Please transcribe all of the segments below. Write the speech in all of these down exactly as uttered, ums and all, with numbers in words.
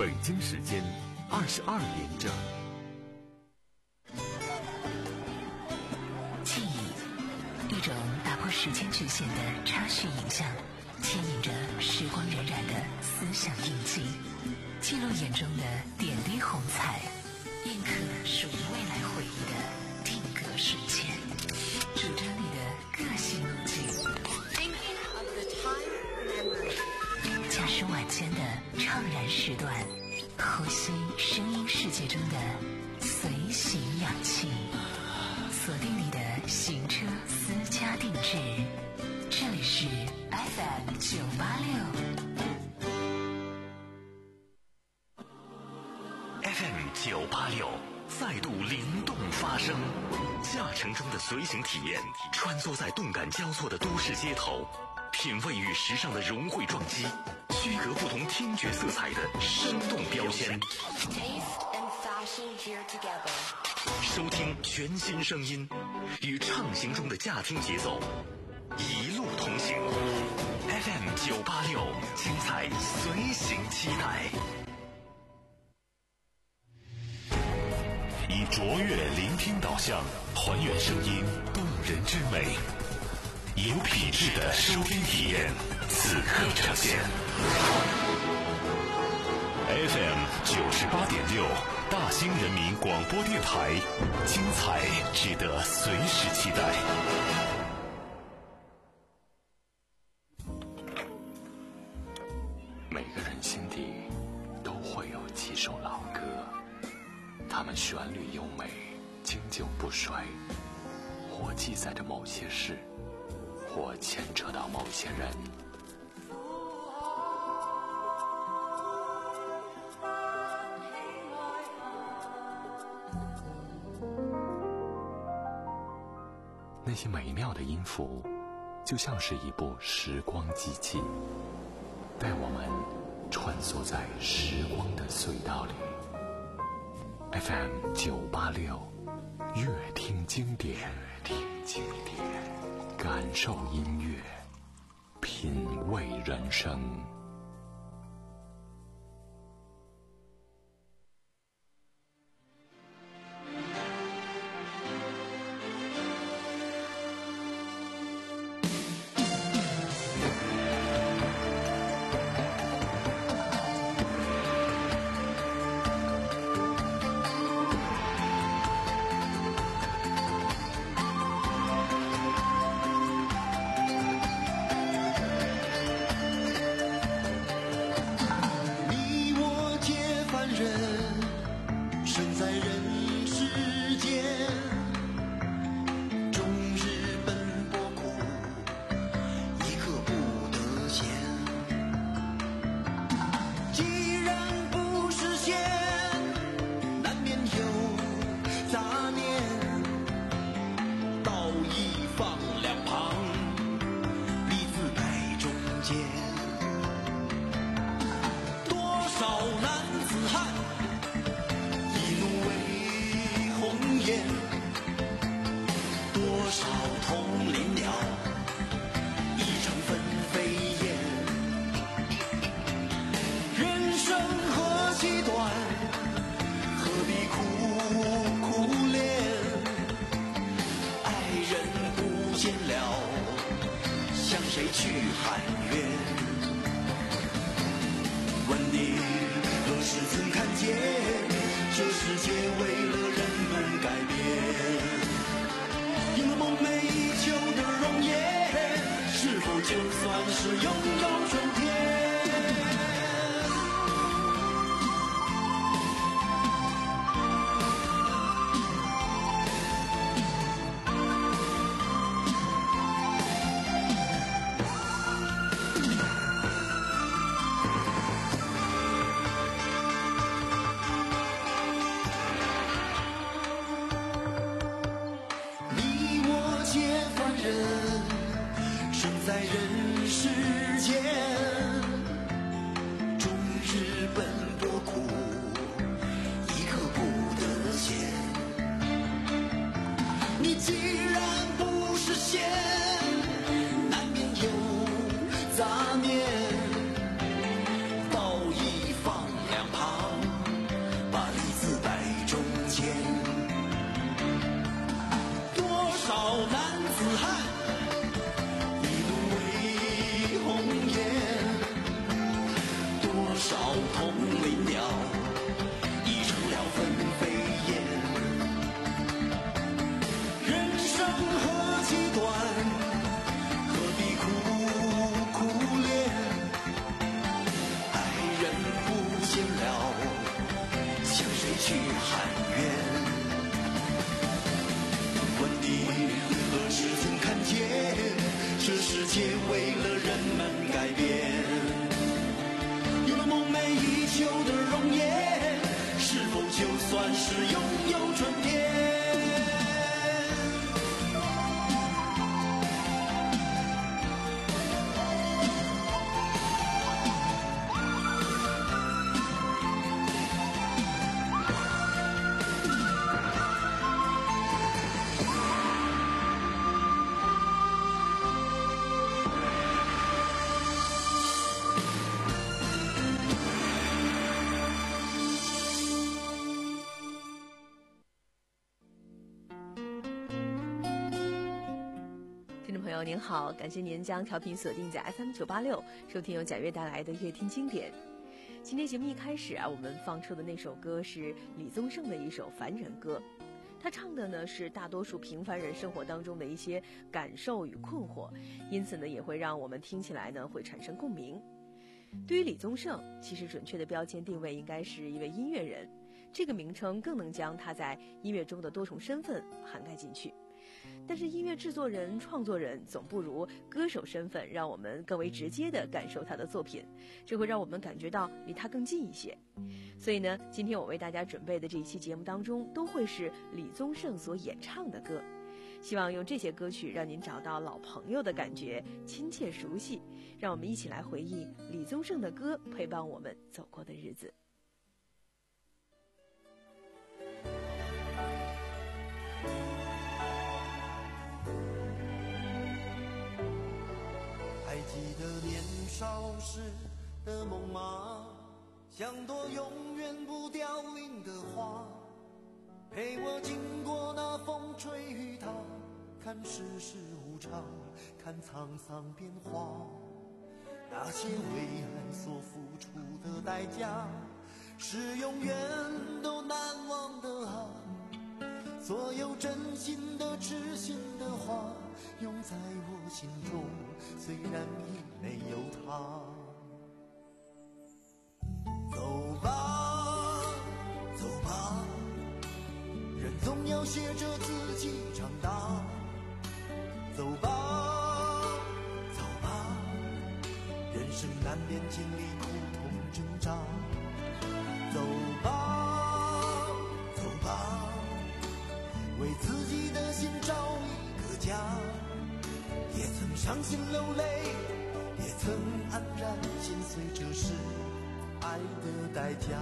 北京时间二十二点整。 记忆，一种打破时间局限的插叙影像，牵引着时光荏苒的思想印记，记录眼中的点滴红彩，印刻属于未来回忆的定格瞬间，主张你的个性路径。驾驶晚间的怅然时段，呼吸声音世界中的随行氧气，锁定你的行车私家定制。这里是 F M 九八六 F M 九八六再度灵动发声，驾乘中的随行体验，穿梭在动感交错的都市街头，品味与时尚的融汇撞击，区隔不同听觉色彩的生动标签，收听全新声音，与畅行中的驾听节奏一路同行。 F M 九八六，精彩随行期待。 以卓越聆听导向，还原声音动人之美，有品质的收听体验，此刻呈现。F M 九十八点六，大兴人民广播电台，精彩值得随时期待。 每个人心底都会有几首老歌，它们旋律优美，经久不衰，或记载着某些事，或牵扯到某些人。那些美妙的音符，就像是一部时光机器，带我们穿梭在时光的隧道里。F M 九八六，乐听经典，乐听经典，感受音乐，品味人生。 友您好，感谢您将调频锁定在 F M 九八六，收听由贾跃带来的乐听经典。今天节目一开始啊，我们放出的那首歌是李宗盛的一首《凡人歌》，他唱的呢是大多数平凡人生活当中的一些感受与困惑，因此呢也会让我们听起来呢会产生共鸣。对于李宗盛，其实准确的标签定位应该是一位音乐人，这个名称更能将他在音乐中的多重身份涵盖进去。但是音乐制作人、创作人总不如歌手身份让我们更为直接地感受他的作品，这会让我们感觉到离他更近一些。所以呢，今天我为大家准备的这一期节目当中都会是李宗盛所演唱的歌，希望用这些歌曲让您找到老朋友的感觉，亲切熟悉，让我们一起来回忆李宗盛的歌陪伴我们走过的日子。 还记得年少时的梦吗？像朵永远不凋零的花，陪我经过那风吹雨打，看世事无常，看沧桑变化。那些为爱所付出的代价，是永远都难忘的啊！所有真心的痴心的话，永在我心中，虽然已没有他。走吧走吧，人总要学着自己长大。走吧走吧，人生难免经历苦痛挣扎。走吧走吧，为自己的心找一个家，也曾伤心流泪，也曾黯然心碎，这是爱的代价。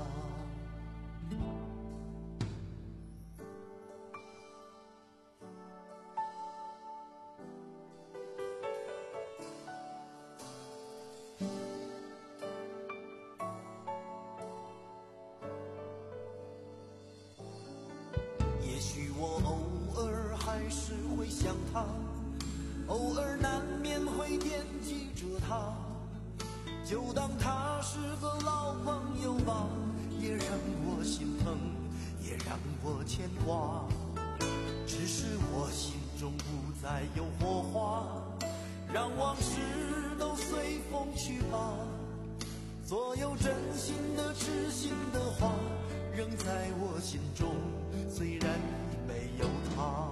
也许我偶尔还是会想他，偶尔难免会惦记着他，就当他是个老朋友吧，也让我心疼，也让我牵挂。只是我心中不再有火花，让往事都随风去吧。所有真心的痴心的话，仍在我心中，虽然已没有他。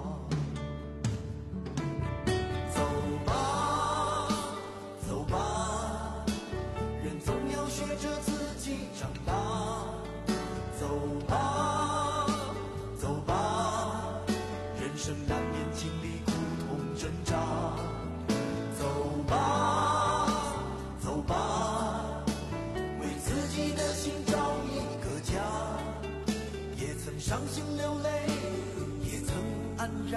走吧走吧，人总要学着自己长大。走吧走吧，人生难免经历苦痛挣扎。走吧走吧，为自己的心找一个家，也曾伤心流泪，也曾黯然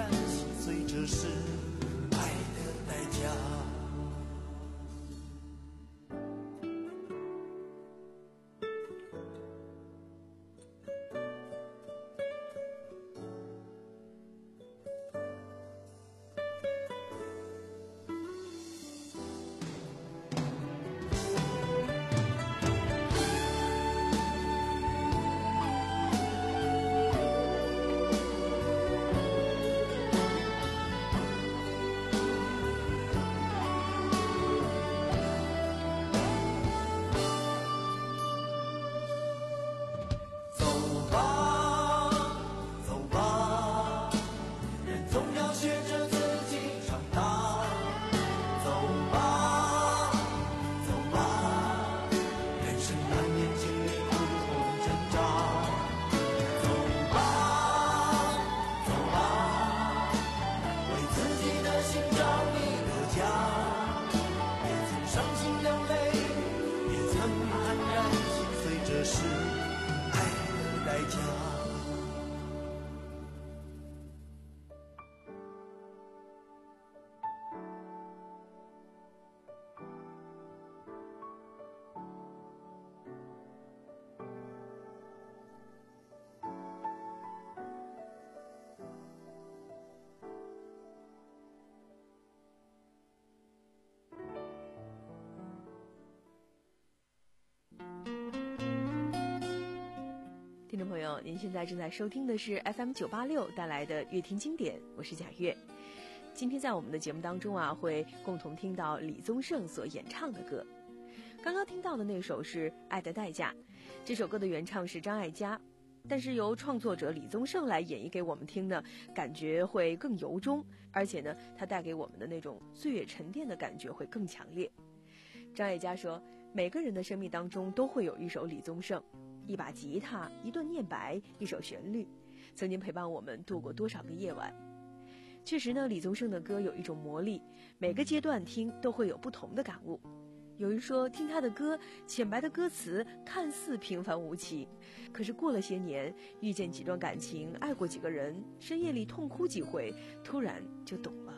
众朋友，您现在正在收听的是 F M 九八六带来的乐听经典，我是贾月。今天在我们的节目当中啊，会共同听到李宗盛所演唱的歌。刚刚听到的那首是《爱的代价》，这首歌的原唱是张艾嘉，但是由创作者李宗盛来演绎给我们听呢，感觉会更由衷，而且呢，它带给我们的那种岁月沉淀的感觉会更强烈。张艾嘉说，每个人的生命当中都会有一首李宗盛，一把吉他，一段念白，一首旋律，曾经陪伴我们度过多少个夜晚。确实呢，李宗盛的歌有一种魔力，每个阶段听都会有不同的感悟。有人说，听他的歌，浅白的歌词看似平凡无奇，可是过了些年，遇见几段感情，爱过几个人，深夜里痛哭几回，突然就懂了。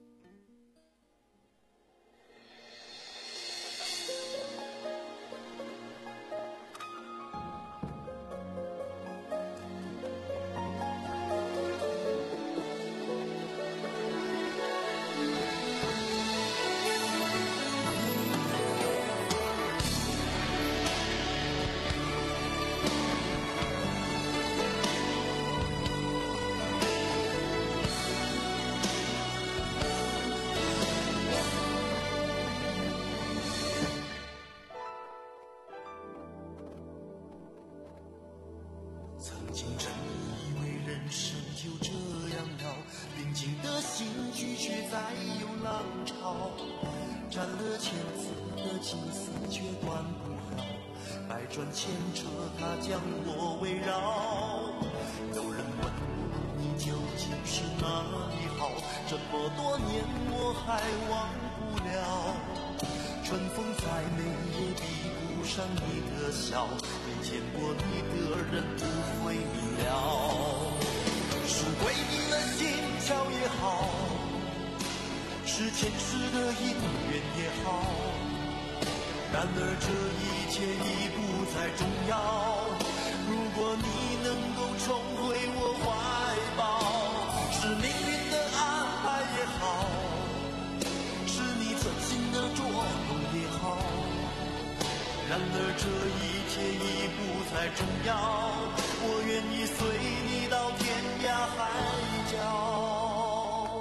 斩了千次的情丝却断不了，百转千折它将我围绕。有人问我你究竟是哪里好，这么多年我还忘不了。春风再美也比不上你的笑，没见过你的人不会明了。是鬼迷了心窍也好，是前世的因缘也好，然而这一切已不再重要。如果你能够重回我怀抱，是命运的安排也好，是你存心的捉弄也好，然而这一切已不再重要。我愿意随你到天涯海角。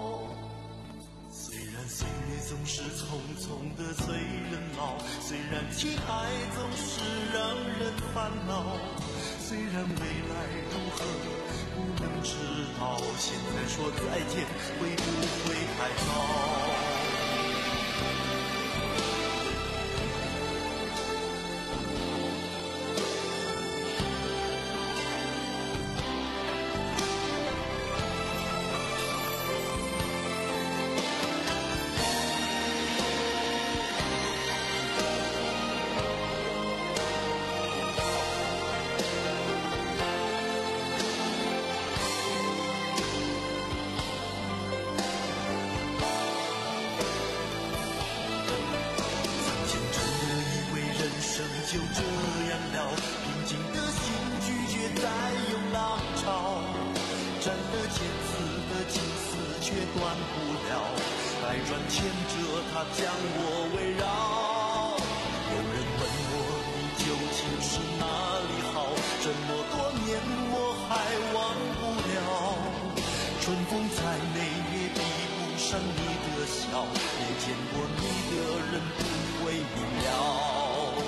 岁月总是匆匆的催人老，虽然情爱总是让人烦恼，虽然未来如何不能知道，现在说再见会不会太早？就这样了，平静的心拒绝再有浪潮，斩了千次的情丝却断不了，百转千折它将我围绕。有人问我你究竟是哪里好，这么多年我还忘不了。春风再美也比不上你的笑，没见过你的人不会明了。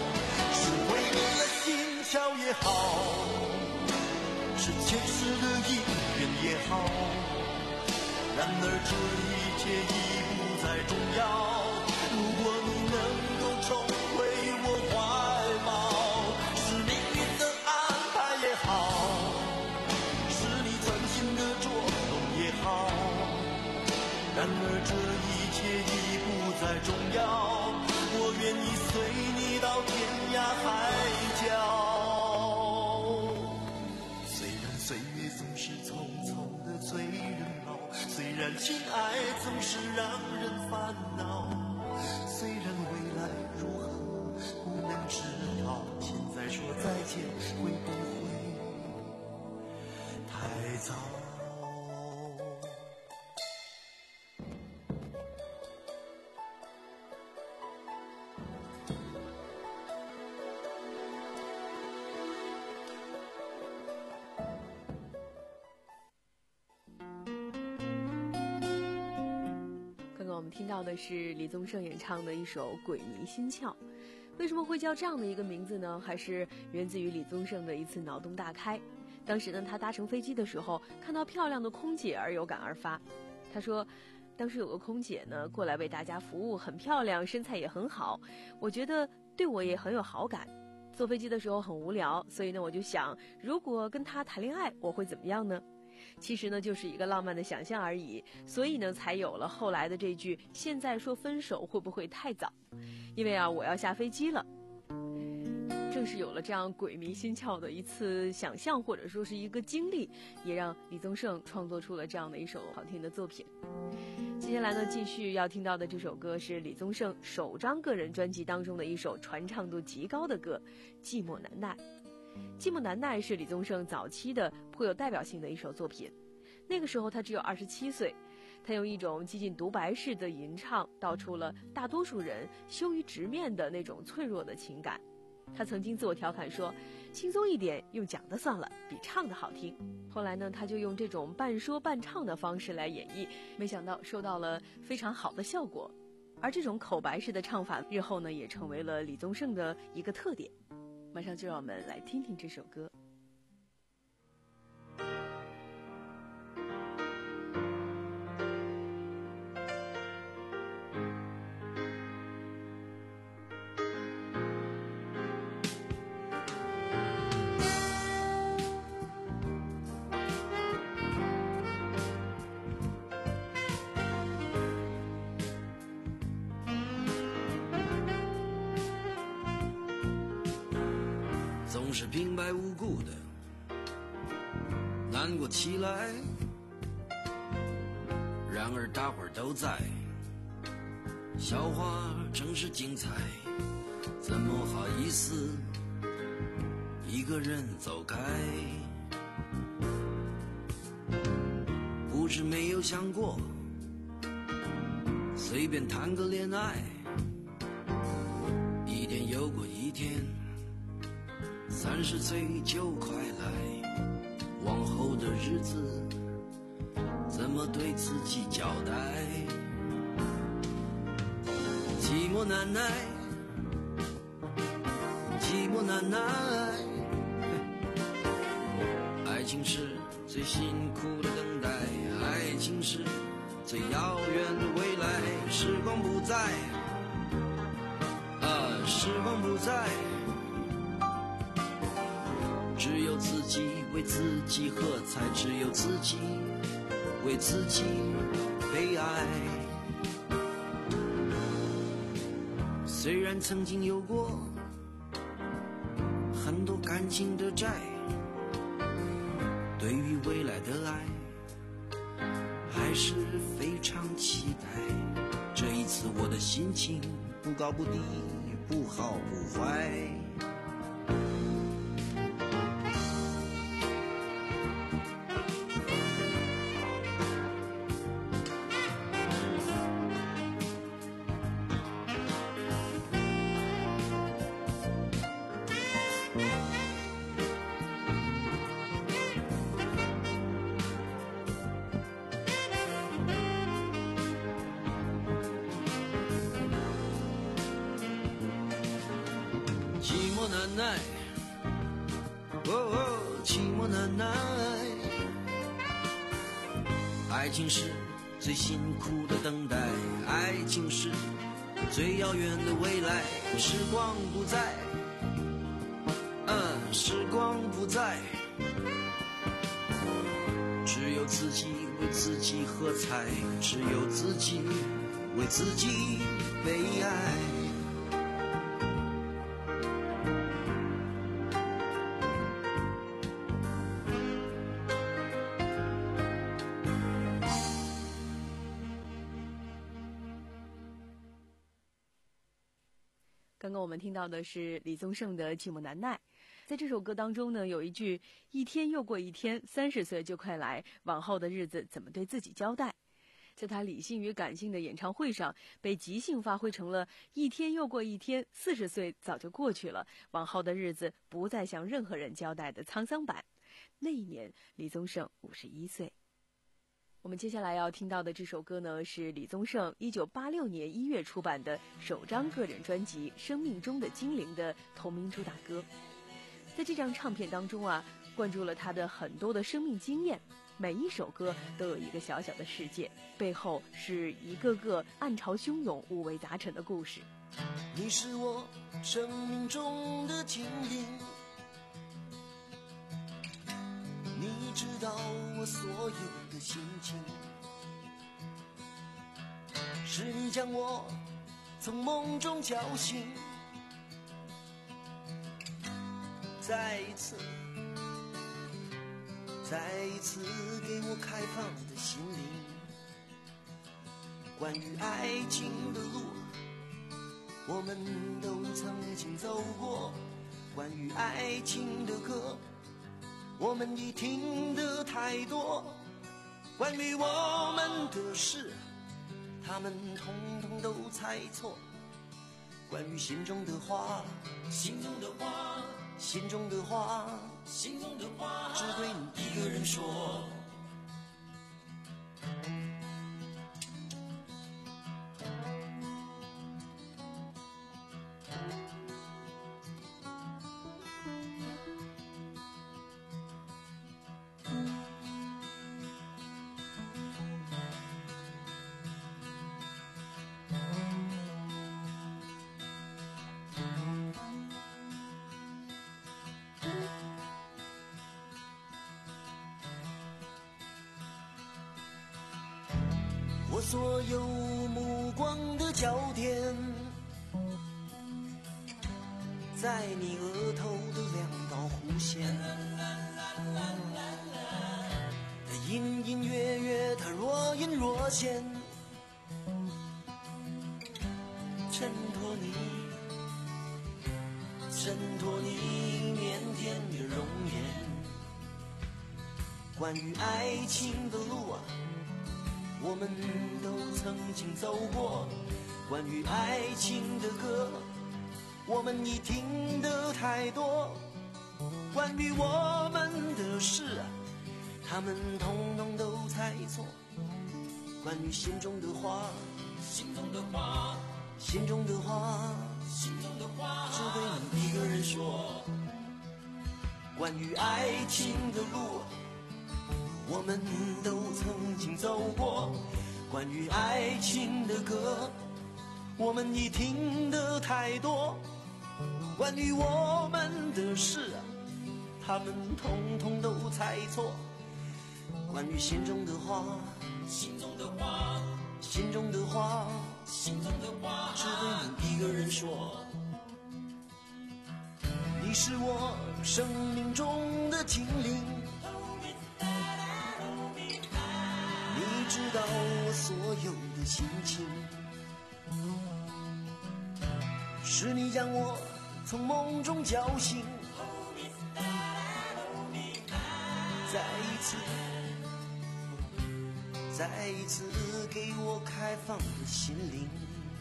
巧也好，是前世的因缘也好，然而这一切已不再重要。如果你能够重回我怀抱，是命运的安排也好，是你存心的捉弄也好，然而这一切已不再重要。我愿意随你到天涯海角。岁月总是匆匆的催人老，虽然情爱总是让人烦恼，虽然未来如何不能知道，现在说再见会不会太早？ 到的是李宗盛演唱的一首《鬼迷心窍》。为什么会叫这样的一个名字呢？还是源自于李宗盛的一次脑洞大开。当时呢，他搭乘飞机的时候，看到漂亮的空姐而有感而发。他说，当时有个空姐呢过来为大家服务，很漂亮，身材也很好，我觉得对我也很有好感。坐飞机的时候很无聊，所以呢我就想，如果跟她谈恋爱，我会怎么样呢？其实呢就是一个浪漫的想象而已，所以呢才有了后来的这句现在说分手会不会太早，因为啊我要下飞机了。正是有了这样鬼迷心窍的一次想象，或者说是一个经历，也让李宗盛创作出了这样的一首好听的作品。接下来呢，继续要听到的这首歌是李宗盛首张个人专辑当中的一首传唱度极高的歌《寂寞难耐》。《寂寞难耐》是李宗盛早期的颇有代表性的一首作品。那个时候他只有二十七岁，他用一种接近独白式的吟唱，道出了大多数人羞于直面的那种脆弱的情感。他曾经自我调侃说，轻松一点，用讲的算了，比唱的好听。后来呢，他就用这种半说半唱的方式来演绎，没想到收到了非常好的效果。而这种口白式的唱法，日后呢也成为了李宗盛的一个特点。马上就让我们来听听这首歌。 总是平白无故的难过起来，然而大伙儿都在，笑话真是精彩，怎么好意思一个人走开？不是没有想过随便谈个恋爱，一天又过一天，三十岁就快来，往后的日子怎么对自己交代？寂寞难耐，寂寞难耐，爱情是最辛苦的等待，爱情是最遥远的未来，时光不再，啊，时光不再，只有自己为自己喝彩，只有自己为自己悲哀。虽然曾经有过很多感情的债，对于未来的爱还是非常期待。这一次我的心情不高不低，不好不坏，寂寞难耐，哦哦，寂寞难耐，爱情是最辛苦的等待，爱情是最遥远的未来，时光不再，嗯，时光不再，只有自己为自己喝彩，只有自己为自己悲哀。 刚刚我们听到的是李宗盛的《寂寞难耐》。在这首歌当中呢，有一句一天又过一天，三十岁就快来，往后的日子怎么对自己交代？在他理性与感性的演唱会上，被即兴发挥成了一天又过一天，四十岁早就过去了，往后的日子不再向任何人交代的沧桑版。那一年，李宗盛五十一岁。 我们接下来要听到的这首歌呢，是李宗盛一九八六年一月出版的首张个人专辑《生命中的精灵》的同名主打歌。在这张唱片当中啊，灌注了他的很多的生命经验，每一首歌都有一个小小的世界，背后是一个个暗潮汹涌、五味杂陈的故事。 你是我生命中的精灵，你知道我所有的心情，是你将我从梦中叫醒，再一次再一次给我开放的心灵。关于爱情的路我们都曾经走过，关于爱情的歌我们已听得太多，关于我们的事他们统统都猜错，关于心中的话心中的话心中的话心中的话只对你一个人说。我所有目光的焦点在你额头的两道弧线，它隐隐约约，它若隐若现，衬托你衬托你腼腆的容颜。关于爱情的路啊我们都曾经走过，关于爱情的歌我们已听得太多，关于我们的事他们统统都猜错，关于心中的话心中的话心中的话心中的话只对你一个人说。关于爱情的路我们都曾经走过，关于爱情的歌我们已听得太多，关于我们的事他们统统都猜错，关于心中的话心中的话心中的话心中的话只对你一个人说。你是我生命中的精灵，你知道我所有的心情，是你将我从梦中叫醒，再一次再一次给我开放的心灵。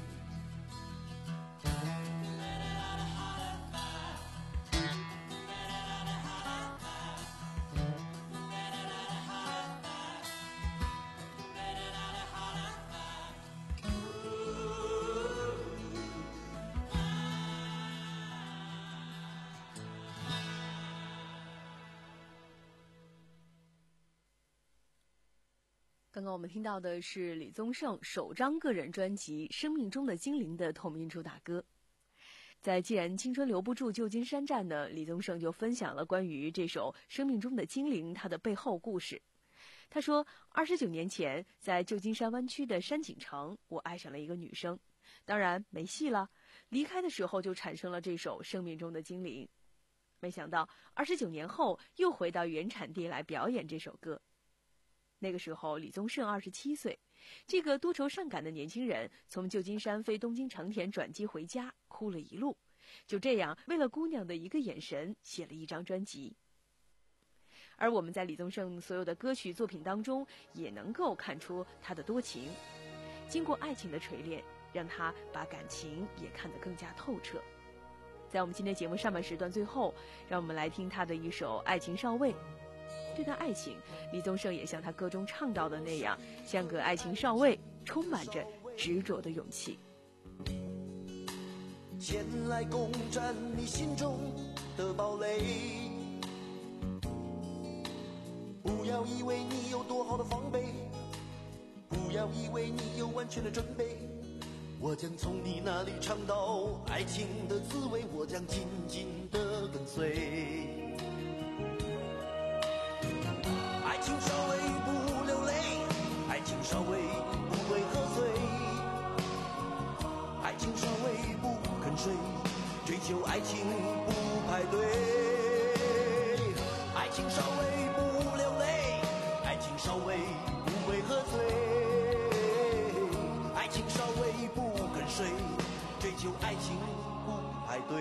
刚刚我们听到的是李宗盛首张个人专辑《生命中的精灵》的同名主打歌。在既然青春留不住旧金山站呢，李宗盛就分享了关于这首《生命中的精灵》它的背后故事。他说，二十九年前在旧金山湾区的山景城，我爱上了一个女生，当然没戏了，离开的时候就产生了这首《生命中的精灵》。没想到二十九年后又回到原产地来表演这首歌。那个时候李宗盛二十七岁，这个多愁善感的年轻人从旧金山飞东京成田转机回家，哭了一路，就这样为了姑娘的一个眼神写了一张专辑。而我们在李宗盛所有的歌曲作品当中也能够看出他的多情，经过爱情的锤炼，让他把感情也看得更加透彻。在我们今天节目上半时段最后，让我们来听他的一首《爱情少尉》。 对待爱情，李宗盛也像他歌中唱到的那样，像个爱情少尉，充满着执着的勇气。 前来攻占你心中的堡垒，不要以为你有多好的防备，不要以为你有完全的准备，我将从你那里尝到爱情的滋味，我将紧紧地跟随。爱情稍微不流泪，爱情稍微不会喝醉，爱情稍微不肯睡，追求爱情不排队。爱情稍微不流泪，爱情稍微不会喝醉，爱情稍微不肯睡，追求爱情不排队。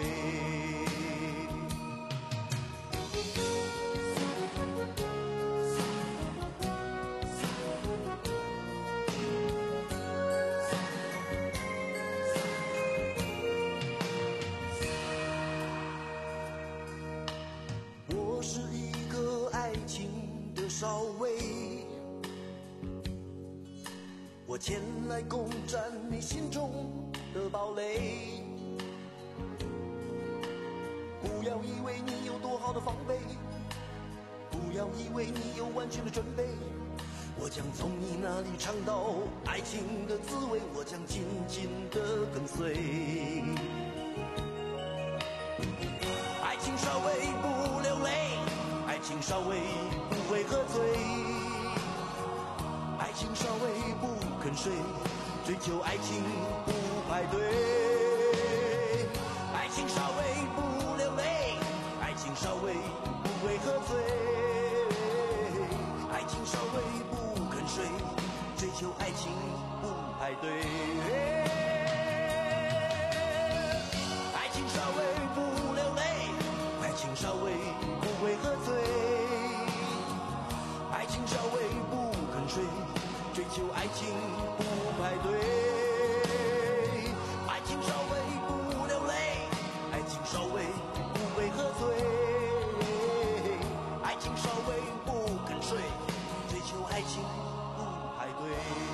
我是一个爱情的少尉，我前来攻占你心中的堡垒，不要以为你有多好的防备，不要以为你有完全的准备，我将从你那里尝到爱情的滋味，我将紧紧地跟随。爱情稍微不流泪，爱情稍微不会喝醉，爱情稍微不肯睡，追求爱情不排队。爱情稍微不流泪，爱情稍微不会喝醉，爱情稍微不肯睡，追求爱情不排队。爱情稍微不流泪，爱情稍微不会喝醉，爱情稍微不肯睡，追求爱情不排队。爱情稍微不流泪，爱情稍微不会喝醉，爱情稍微不肯睡，追求爱情不排队。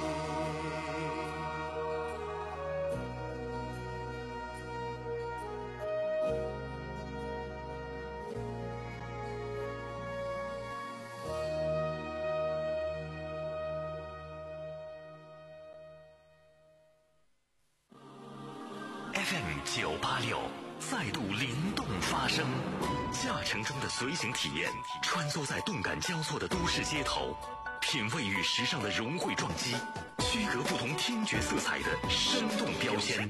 F M 九八六再度灵动发声，驾乘中的随行体验，穿梭在动感交错的都市街头，品味与时尚的融汇撞击，区隔不同听觉色彩的生动标签。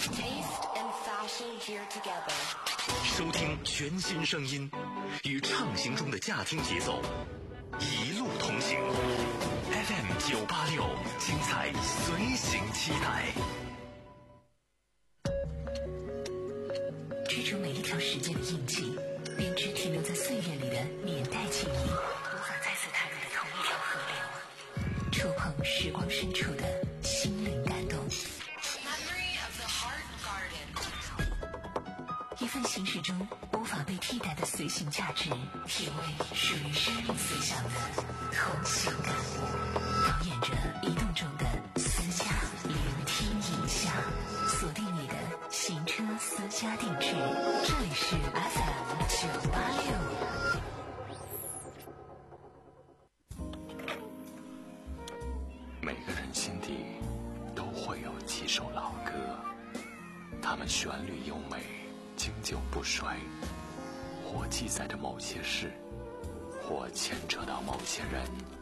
收听全新声音，与畅行中的驾听节奏，一路同行。F M 九八六，精彩随行期待。 追逐每一条时间的印记，编织停留在岁月里的年代记忆，无法再次踏入的同一条河流，触碰时光深处的心灵感动。一份行驶中无法被替代的随行价值，体味属于生命随想的同行感，导演着移动中的私家聆听影像，锁定你的行车私家定制，这里是 F M 九八六。 每个人心底都会有几首老歌，它们旋律优美，经久不衰，或记载着某些事，或牵扯到某些人。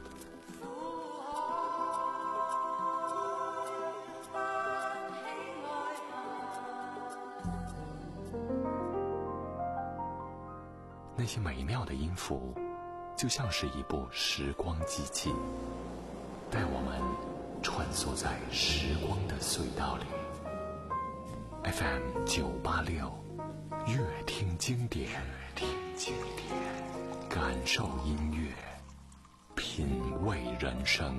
那些美妙的音符，就像是一部时光机器，带我们穿梭在时光的隧道里。F M 九八六，乐听经典，乐听经典，感受音乐，品味人生。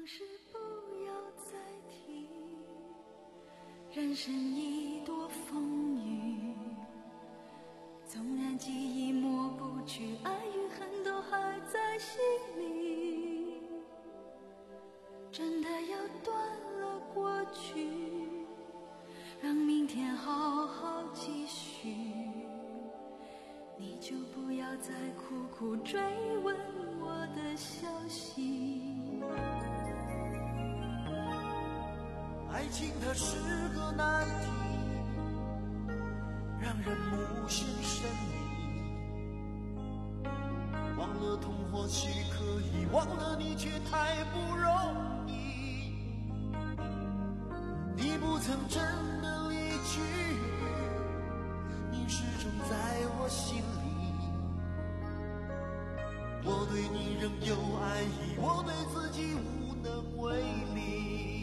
往事不要再提，人生已多风雨，纵然记忆抹不去，爱与恨都还在心里，真的要断了过去，让明天好好继续，你就不要再苦苦追问我的消息。 爱情它是个难题，让人目眩神迷，忘了痛或许可以，忘了你却太不容易。你不曾真的离去，你始终在我心里。我对你仍有爱意，我对自己无能为力。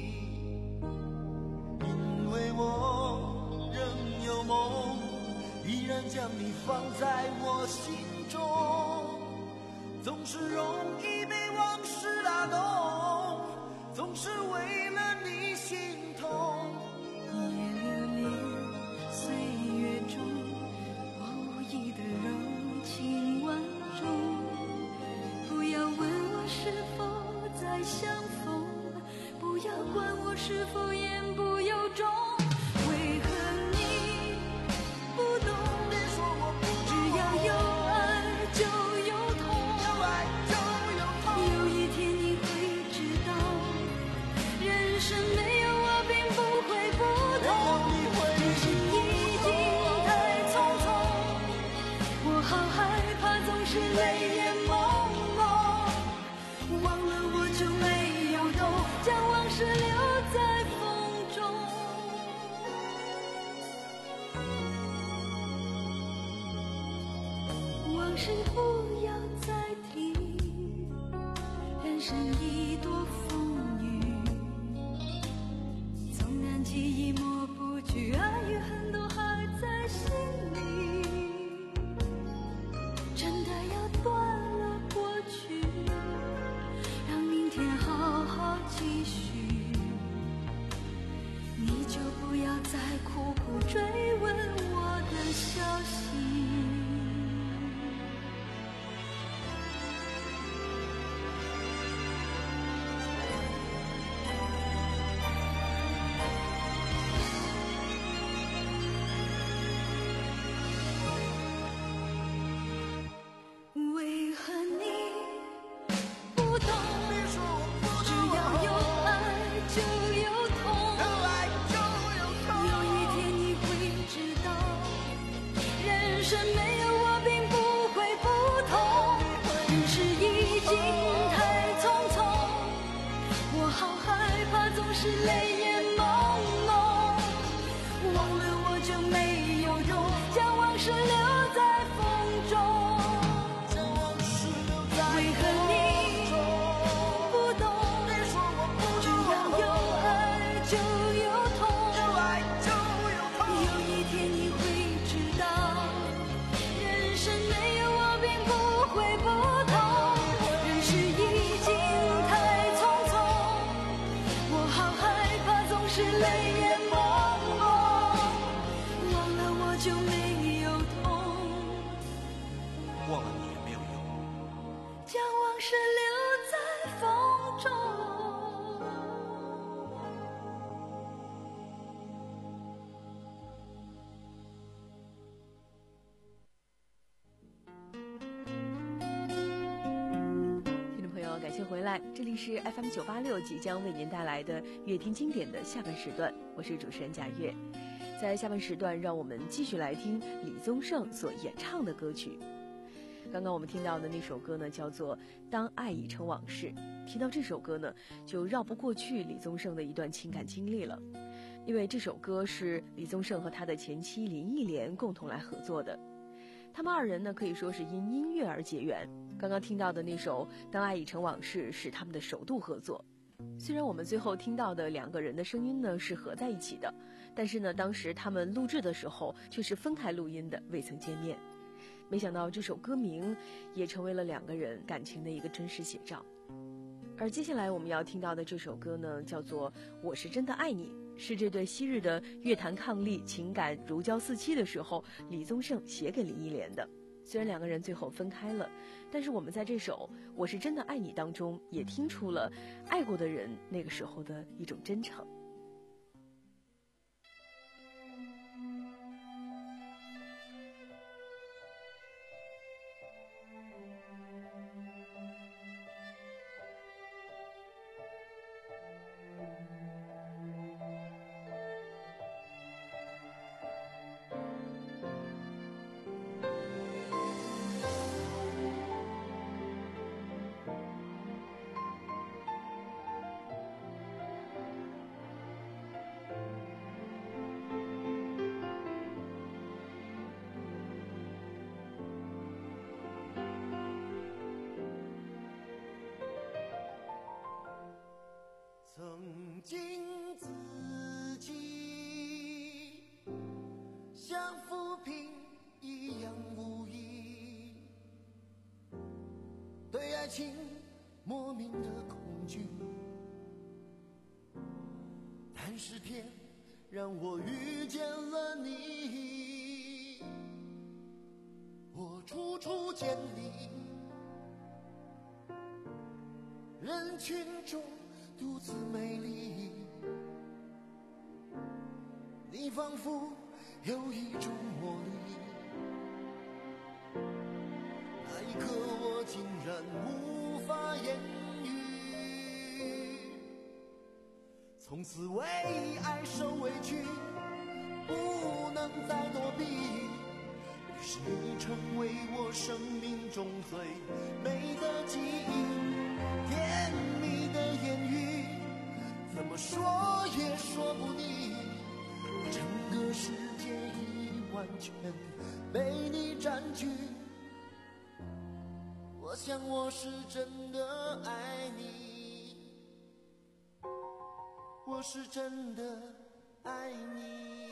我仍有梦，依然将你放在我心中，总是容易被往事打动，总是为了你心痛。 夜流连岁月中，我无意的柔情万种，不要问我是否再相逢，不要管我是否言不由衷。是不要再提，人生已多风雨，纵然记忆抹不去，爱与恨都还在心里，真的要断了过去，让明天好好继续，你就不要再苦苦追问我的消息。是泪眼朦胧，忘了我就没有用，将往事留在风中。为何你不懂？只要有爱就有痛，有一天你会知道，人生没有我并不会不同。人世已经太匆匆，我好害怕总是泪眼朦胧，忘了我就没有痛， 忘了你也没有用， 将往事留在风中。 听众朋友，感谢回来，这里是 F M 九八六即将为您带来的乐听经典的下半时段，我是主持人贾月。在下半时段，让我们继续来听李宗盛所演唱的歌曲。刚刚我们听到的那首歌呢，叫做《当爱已成往事》。提到这首歌呢，就绕不过去李宗盛的一段情感经历了，因为这首歌是李宗盛和他的前妻林忆莲共同来合作的。他们二人呢，可以说是因音乐而结缘。刚刚听到的那首《当爱已成往事》是他们的首度合作。虽然我们最后听到的两个人的声音呢是合在一起的，但是呢，当时他们录制的时候却是分开录音的，未曾见面。没想到这首歌名也成为了两个人感情的一个真实写照。 而接下来我们要听到的这首歌呢，叫做《我是真的爱你》，是这对昔日的乐坛伉俪、情感如胶似漆的时候，李宗盛写给林忆莲的。虽然两个人最后分开了，但是我们在这首《我是真的爱你》当中，也听出了爱过的人那个时候的一种真诚。 曾经自己像浮萍一样无依，对爱情莫名的恐惧，但是偏让我遇见了你，我处处见你，人群中独自美丽，你仿佛有一种魔力，那一刻我竟然无法言语，从此为爱受委屈，不能再躲避，于是你成为我生命中最美的记忆，甜蜜的言语怎么说也说不腻，整个世界已完全被你占据，我想我是真的爱你，我是真的爱你。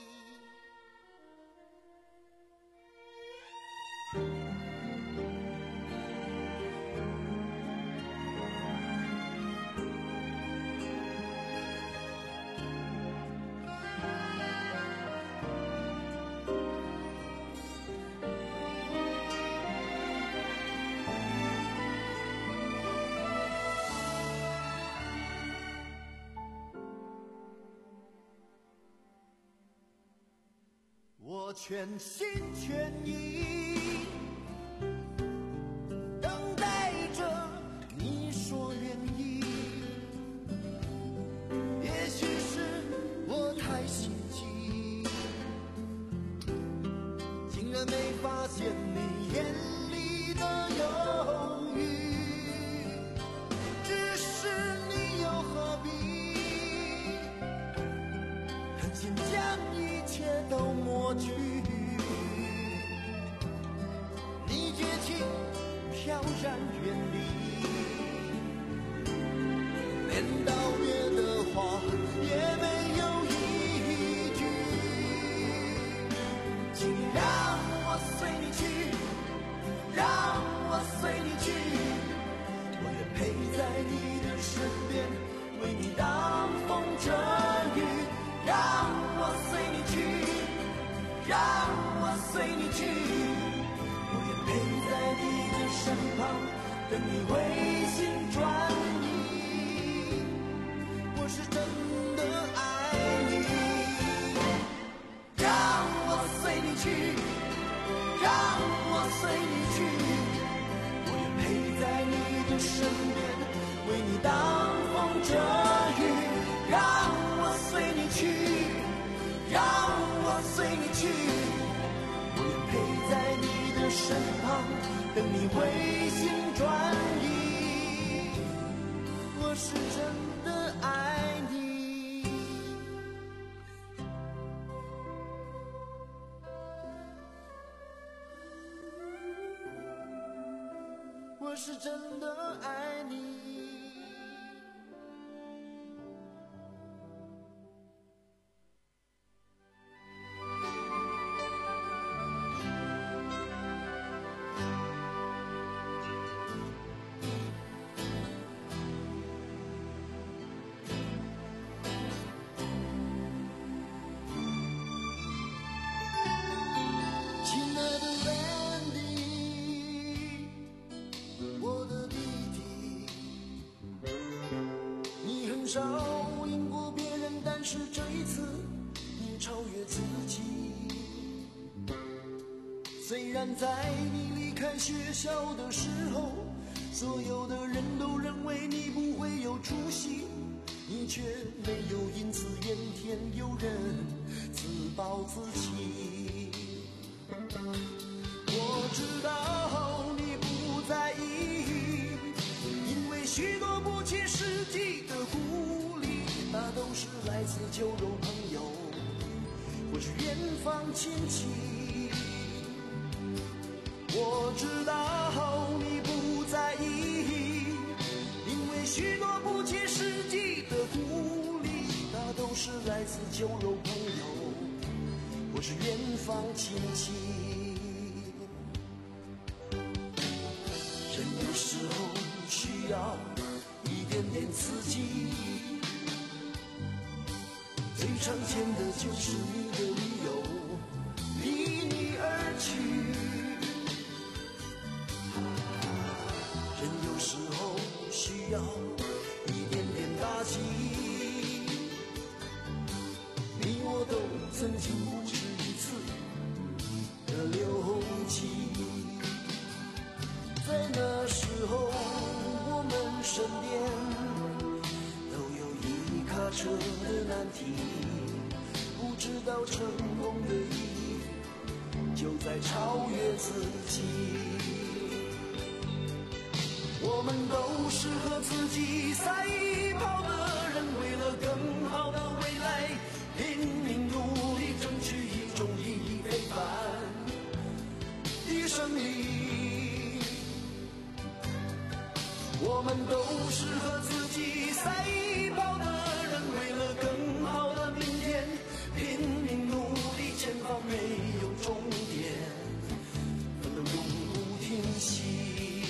我全心全意等待着你说愿意，也许是我太心急，竟然没发现你眼里的犹豫，只是你又何必狠心将一切都抹去，你绝情飘然远离，连道别的话也没有一句，请你让我随你去，让我随你去，我愿陪在你的身边，为你挡风遮雨，让我随你去，让我随你去，我愿陪在你的身旁，等你回心转意，我是真的爱你，让我随你去，让我随你去，我愿陪在你的身边，为你挡风遮雨，让我随你去，让我随你去，我愿陪在你的身旁，等你回心转意，我是真的爱你，我是真的爱你。 少赢过别人，但是这一次你超越自己。虽然在你离开学校的时候，所有的人都认为你不会有出息，你却没有因此怨天尤人，自暴自弃。我知道你不在意，因为许多不切实际的鼓励，那都是来自酒肉朋友或是远方亲戚。我知道你不在意，因为许多不切实际的鼓励，那都是来自酒肉朋友或是远方亲戚。人有时候需要一点点刺激，最常见的就是你的理由离你而去。人有时候需要一点点打击，你我都曾经不止一次的流涕。在那时候我们身边都有一卡车的难题，不知道成功的意义就在超越自己。我们都是和自己赛跑的人，为了更好的未来拼命努力，争取一种意义非凡的胜利。我们都是和自己赛跑的人，为了更好的明天拼命努力，前方没有终点，奋斗永不停息。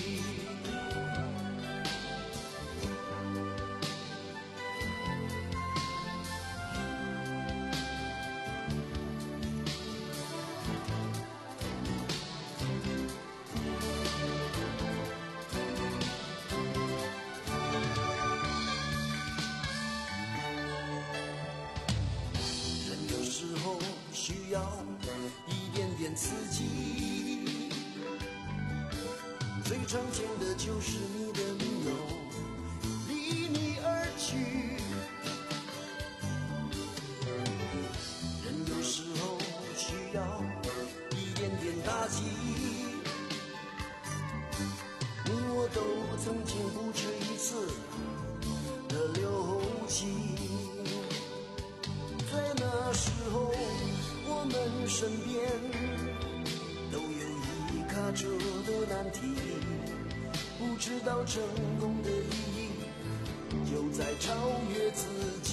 需要一点点刺激，最常见的就是你的理由离你而去。人有时候需要一点点打击，你我都曾经不止一次的流涕。在那时候我们身边都有一卡车的难题，不知道成功的意义就在超越自己。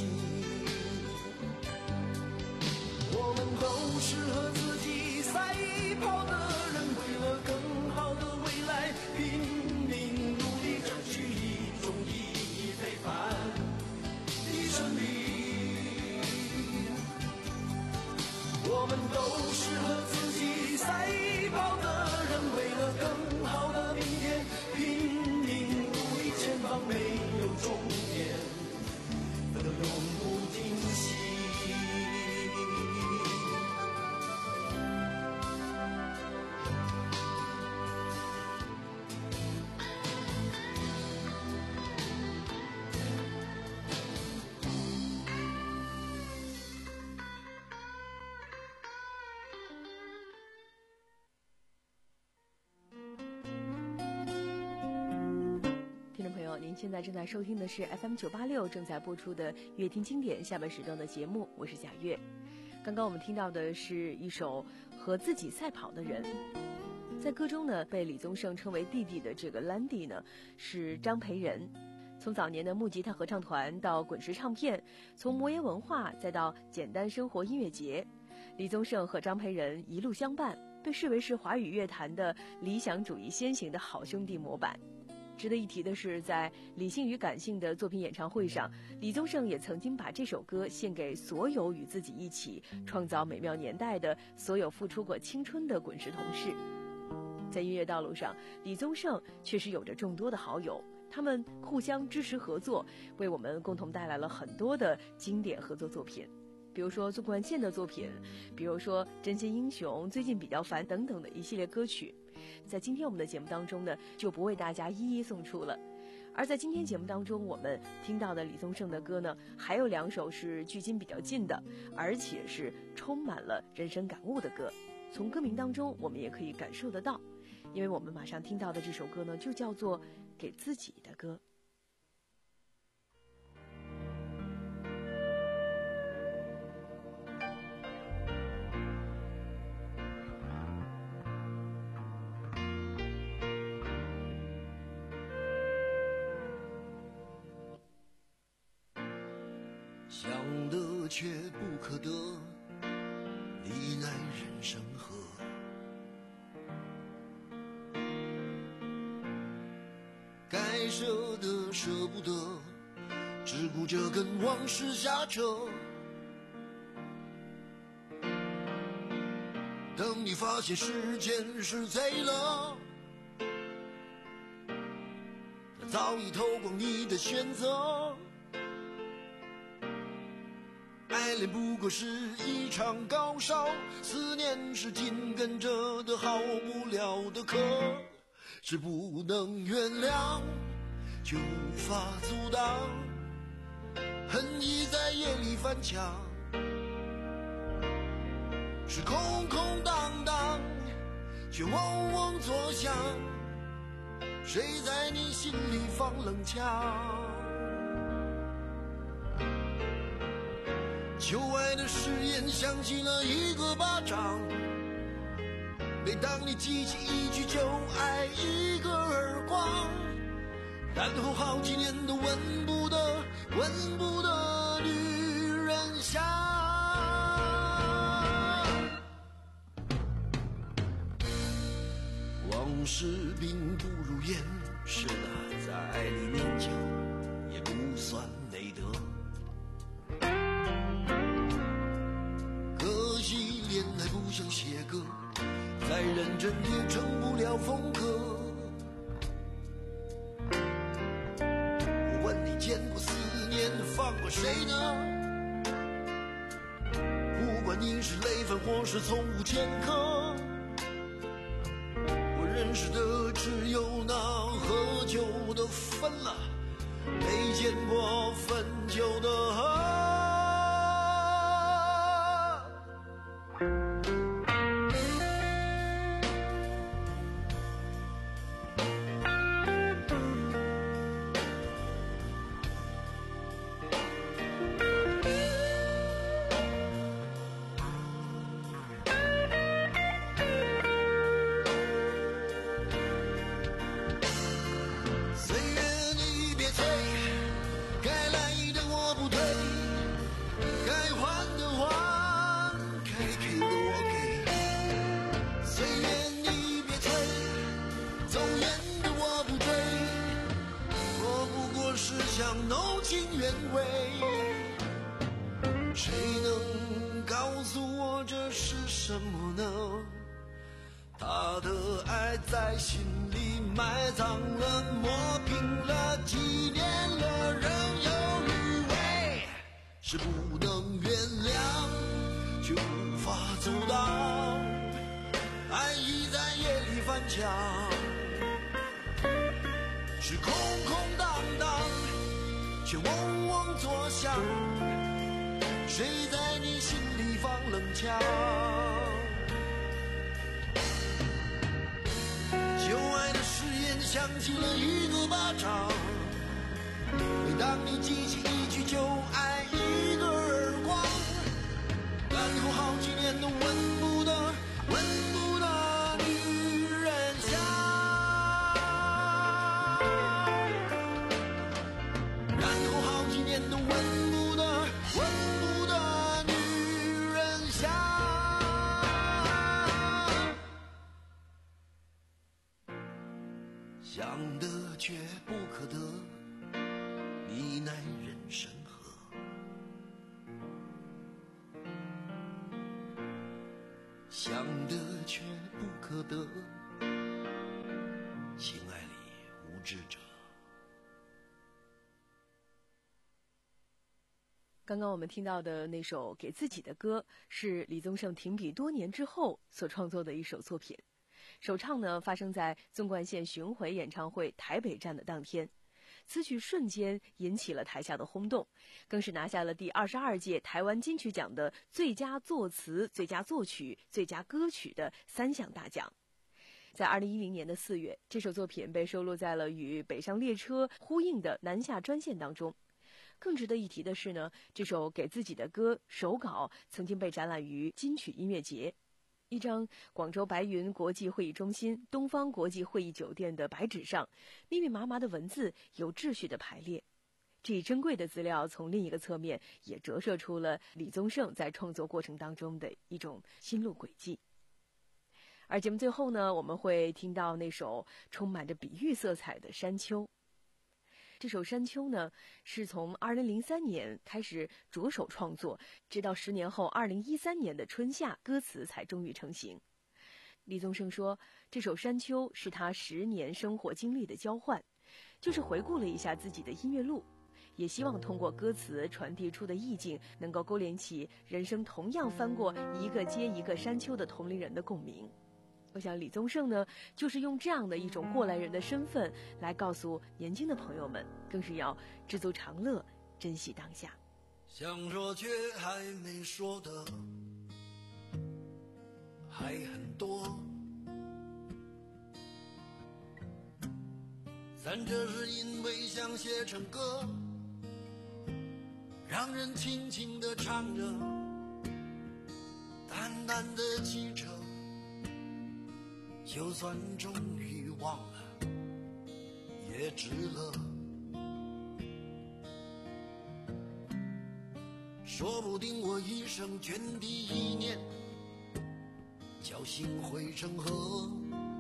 我们都是和自己赛跑的人，为了更好的未来拼命努力，争取一种意义非凡的胜利。我们都是和自己赛跑的人，为了更好的明天拼命努力，前方没有终点，奋斗永不停息。 您现在正在收听的是 F M 九八六正在播出的乐听经典下半时段的节目，我是贾月。刚刚我们听到的是一首和自己赛跑的人。在歌中呢，被李宗盛称为弟弟的这个兰迪呢，是张培仁。从早年的木吉他合唱团到滚石唱片，从魔岩文化再到简单生活音乐节，李宗盛和张培仁一路相伴，被视为是华语乐坛的理想主义先行的好兄弟模板。值得一提的是，在理性与感性的作品演唱会上，李宗盛也曾经把这首歌献给所有与自己一起创造美妙年代的所有付出过青春的滚石同事。在音乐道路上，李宗盛确实有着众多的好友， 他们互相支持合作，为我们共同带来了很多的经典合作作品，比如说纵贯线的作品，比如说真心英雄、最近比较烦等等的一系列歌曲。在今天我们的节目当中呢，就不为大家一一送出了。而在今天节目当中，我们听到的李宗盛的歌呢，还有两首是距今比较近的，而且是充满了人生感悟的歌。从歌名当中我们也可以感受得到，因为我们马上听到的这首歌呢，就叫做《给自己的歌》。 想得却不可得，你奈人生何？该舍的舍不得，只顾着跟往事瞎扯。等你发现时间是贼了，它早已偷光你的选择。爱恋不过是一场高烧，思念是紧跟着的好不了的课，是不能原谅却无法阻挡，恨意在夜里翻墙，是空空荡荡却嗡嗡作响，谁在你心里放冷枪？旧爱的誓言响起了一个巴掌，每当你记起一句就爱一个耳光，然后好几年都闻不得闻不得女人香。往事并不如烟，是的，在爱里念旧也不算美德。恋爱不像写歌，再认真也成不了风格。我问你见过思念放过谁呢？不管你是累犯或是从无前科，我认识的只有那喝酒的分了，没见过分酒的喝。想弄清原委，谁能告诉我这是什么呢？他的爱在心里埋葬了，磨平了，几年了，仍有余味，是不能原谅却无法阻挡，爱意在夜里翻墙，是空空荡荡却嗡嗡作响，谁在你心里放冷枪？旧爱的誓言响起了一个巴掌，每当你记起一句就爱一个耳光，然后好几年都闻不得闻不得女人香，然后好几年都闻不得闻不得女人香。想得却不可得，你奈人生何？想得却不可得，情爱里无知者刚刚我们听到的那首《给自己的歌》是李宗盛停笔多年之后所创作的一首作品。首唱呢发生在纵贯线巡回演唱会台北站的当天，此曲瞬间引起了台下的轰动，更是拿下了第二十二届台湾金曲奖的最佳作词、最佳作曲、最佳歌曲的三项大奖。在二零一零年的四月，这首作品被收录在了与《北上列车》呼应的南下专线当中。更值得一提的是呢，这首给自己的歌手稿曾经被展览于金曲音乐节。一张广州白云国际会议中心东方国际会议酒店的白纸上，密密麻麻的文字有秩序的排列。这一珍贵的资料从另一个侧面也折射出了李宗盛在创作过程当中的一种心路轨迹。而节目最后呢，我们会听到那首充满着比喻色彩的《山丘》。这首《山丘》呢，是从二零零三年开始着手创作，直到十年后二零一三年的春夏，歌词才终于成型。李宗盛说，这首《山丘》是他十年生活经历的交换，就是回顾了一下自己的音乐路，也希望通过歌词传递出的意境，能够勾连起人生同样翻过一个接一个山丘的同龄人的共鸣。我想李宗盛呢，就是用这样的一种过来人的身份来告诉年轻的朋友们，更是要知足常乐，珍惜当下。 想说却还没说的还很多，咱这是因为想写成歌，让人轻轻地唱着，淡淡的记着，就算终于忘了也值了。说不定我一生涓滴一念，侥幸汇成河，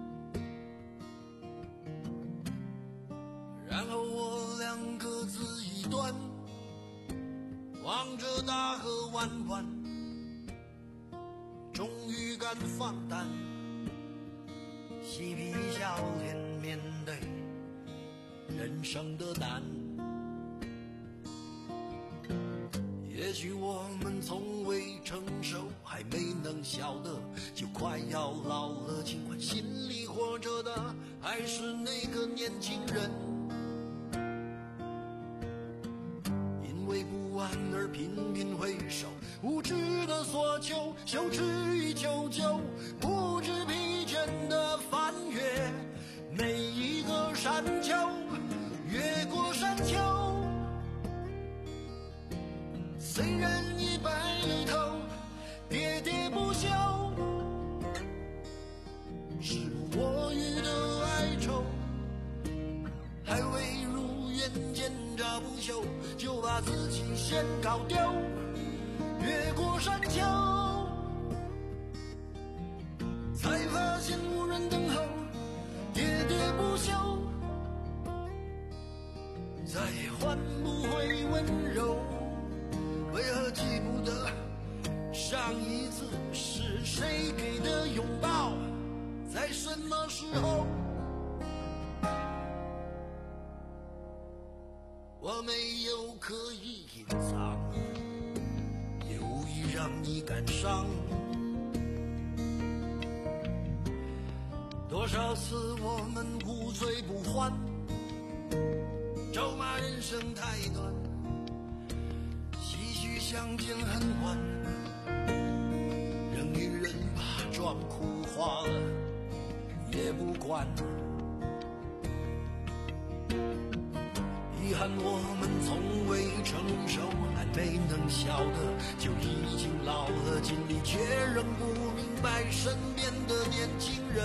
然后我俩各自一端，望着大河弯弯，终于敢放胆嬉皮笑脸面对人生的难。也许我们从未成熟，还没能晓得，就快要老了，尽管心里活着的还是那个年轻人。因为不安而频频回首，无知的索求，羞耻与求救，不知疲倦的翻越每一个山丘，越过山丘。虽然已白了头，喋喋不休，时不我予的哀愁，还未如愿见着不朽，就把自己先搞丢。越过山丘，才发现无人等候，喋喋不休，再也换不回温柔。为何记不得上一次是谁给的拥抱，在什么时候？我没有刻意隐藏，也无意让你感伤。多少次我们无醉不欢，咒骂人生太短，相见恨晚，人与人把妆哭花了也不管。遗憾我们从未成熟，还没能晓得，就已经老了，尽力却仍不明白身边的年轻人。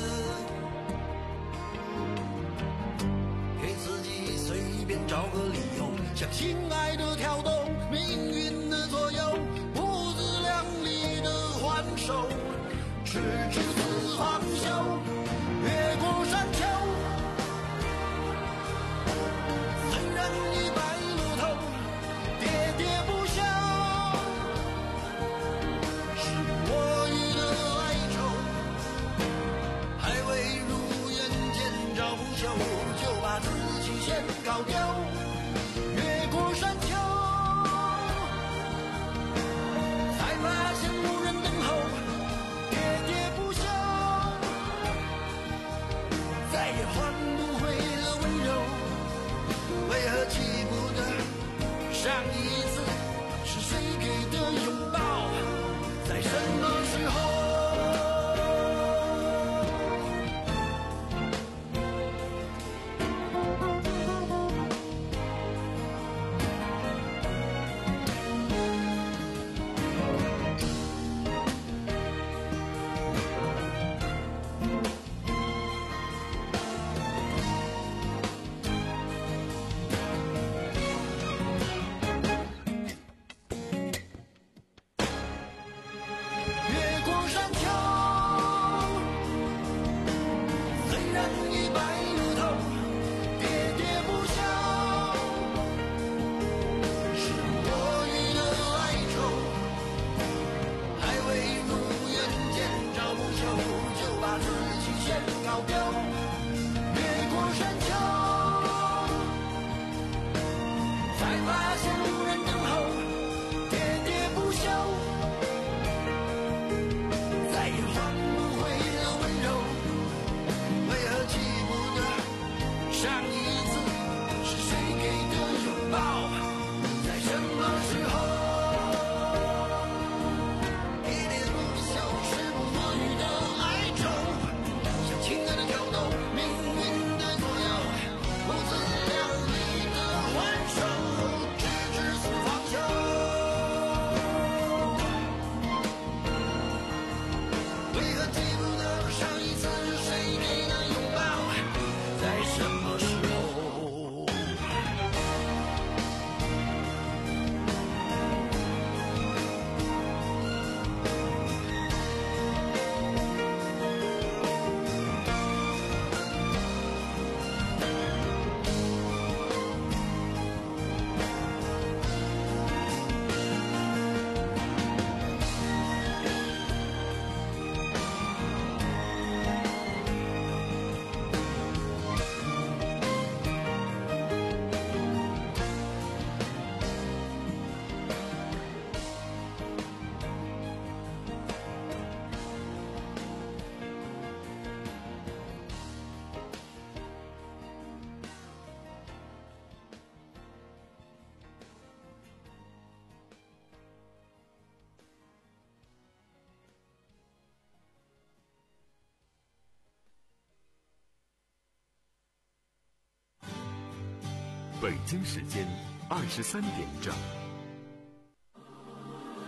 给自己随便找个理由，向亲爱的挑逗，命运的左右，不自量力的还手，直至死方休。越过山丘，虽然已白了头，喋喋不休，是我予的哀愁，还未如愿见着不朽，就把自己先搞丢。越过山丘， 什么时候？ 北京时间二十三点整。